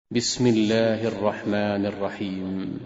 بسم الله الرحمن الرحيم.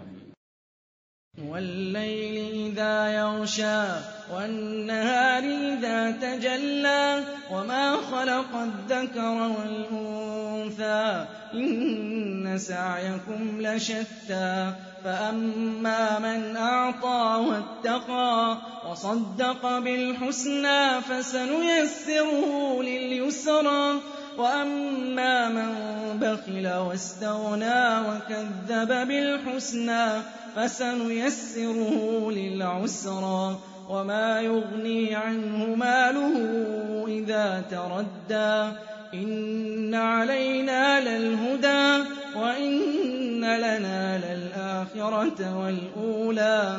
والليل إذا يغشى والنهار إذا تجلى وما خلق الذكر والأنثى إن سعيكم لشتى فأما من أعطى واتقى وصدق بالحسنى فسنيسره لليسرى وأما من بخل واستغنى وكذب بالحسنى فسنيسره للعسرى وما يغني عنه ماله إذا تردى إن علينا للهدى وإن لنا للآخرة والأولى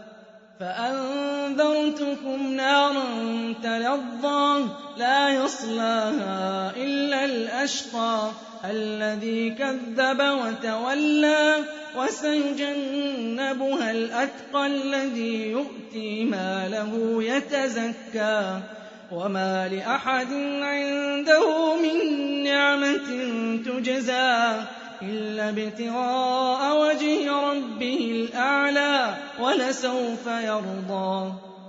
فأنذرتكم نارا تلظى لا يصلاها إلا الأشقى الذي كذب وتولى وسيجنبها الأتقى الذي يؤتي ماله يتزكى وما لأحد عنده من نعمة تجزى إلا ابتغاء وجه ربه الأعلى ولسوف يرضى